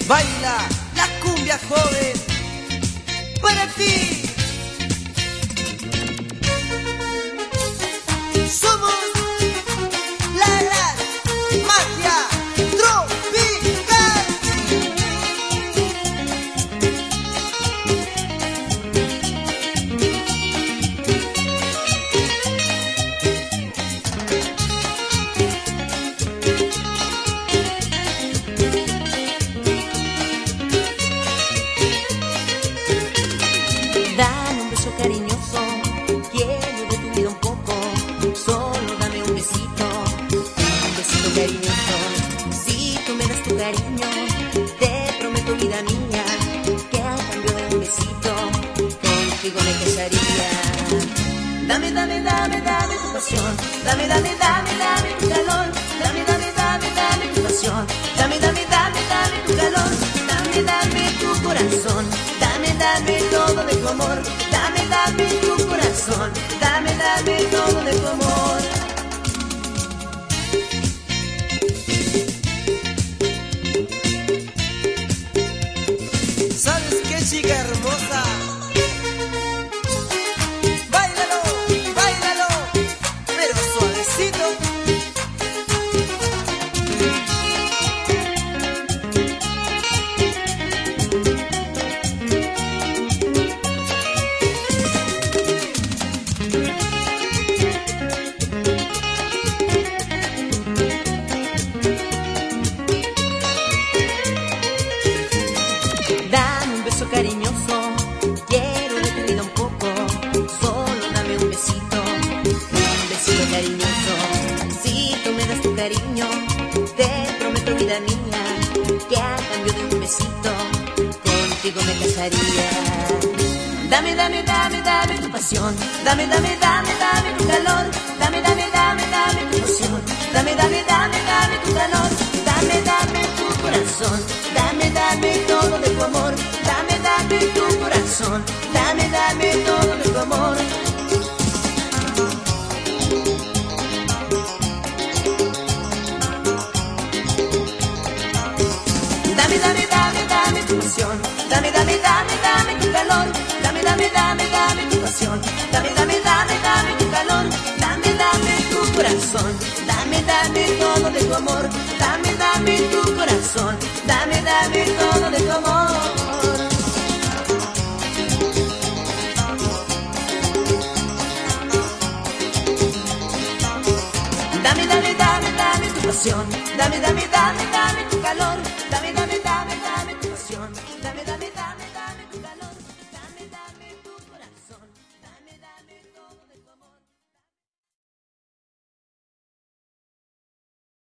Baila la cumbia joven para ti. Somos la magia tropical. Dame un beso cariñoso, quiero de tu vida un poco, solo dame un besito cariñoso. Si tú me das tu cariño, te prometo vida mía, que a cambio de un besito, contigo me casaría. Dame, dame, dame, dame tu pasión, dame, dame, dame, dame tu calor, dame, dame, dame, dame tu pasión, dame, dame, dame, dame tu calor, dame, dame tu corazón, dame, dame todo de tu amor, dame, dame tu corazón, dame, dame todo de tu amor. ¿Sabes qué, chica hermosa? Báilalo, báilalo, pero suavecito. Dame un beso cariñoso, quiero de tu vida un poco, solo dame un besito cariñoso. Si tú me das tu cariño, te prometo vida mía, que a cambio de un besito, contigo me casaría. Dame, dame, dame, dame tu pasión, dame, dame, dame, dame tu calor, dame, dame, dame, dame tu pasión, dame, dame, dame, dame tu calor, dame, dame tu corazón, dame, dame todo de tu amor, dame, dame tu corazón, dame, dame todo de tu amor. Dame, dame, dame, dame tu pasión, dame, dame, dame, dame tu calor, dame, dame, dame, dame tu pasión, dame, dame, dame, dame tu calor, dame, dame tu corazón, dame, dame todo de tu amor, dame, dame tu corazón, dame, dame todo de tu amor. Dame, dame, dame, dame tu pasión, dame, dame, dame, dame tu calor, dame, dame, dame, dame.